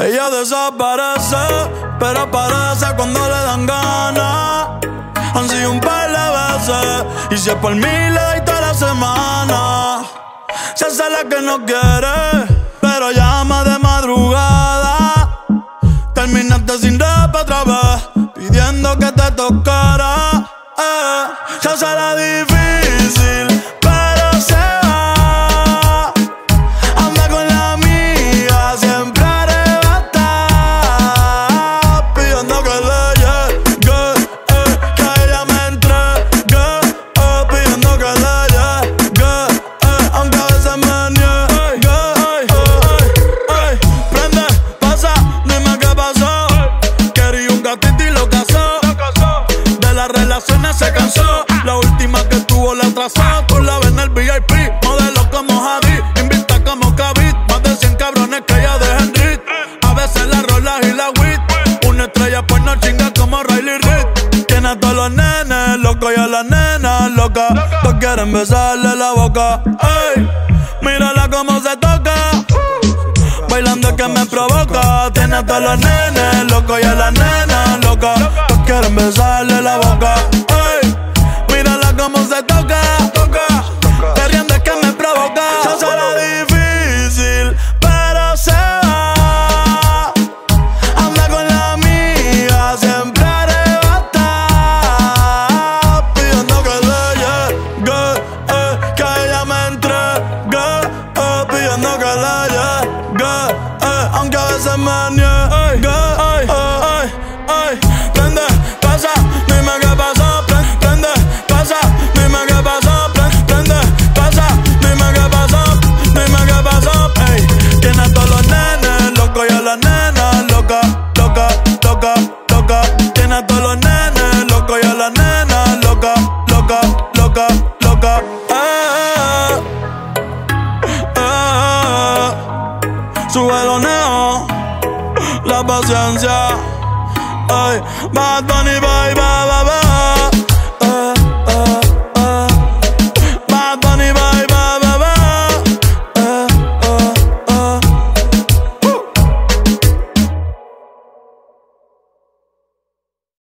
Ella desaparece, pero aparece cuando le dan ganas. Han sido un par de veces, y si es por mí le doy toda la semana. Se hace la que no quiere, pero llama de madrugada. Terminaste sin rap otra vez, pidiendo que te tocara. Se hace la difícil, pero se va. Anda con la amiga, siempre arrebatada, pidiendo que le llegue, que ella me entregue, pidiendo que le llegue, aunque a veces me niegue. Prende, pasa, dime qué pasó. Quería un gatito y lo casó. De las relaciones se cansó. La última que tuvo la atrasó. Tú la ves en el VIP, modelo como Javi, invita como Kavit. Más de 100 cabrones que ella deja en Rit. A veces la rolas y la wit. Una estrella pues no chinga como Riley Reid. Tiene a todos los nenes locos y a las nenas locas. Todos quieren besarle la boca. Ey, mírala como se toca. Bailando es que me provoca. Tiene a todos los nenes locos y a las nenas locas. Todos quieren besarle la boca. Ey, mírala como se toca. Te riendo es que me provoca. Se hace la difícil, pero se va. Anda con la amiga, siempre arrebatada, pidiendo que le llegue, que ella me entregue, pidiendo que le llegue, aunque a veces me niegue. Prende, pasa, dime qué pasó. Prende, pasa, dime qué pasó. Prende, pasa, dime qué pasó. Dime qué pasó. Ey, tiene a todos los nenes locos y a las nenas locas. Loca, loca, loca. Tiene a todos los nenes locos y a las nenas locas. Loca, loca, loca. Sube los neos, la paciencia. Ay, Bad Bunny,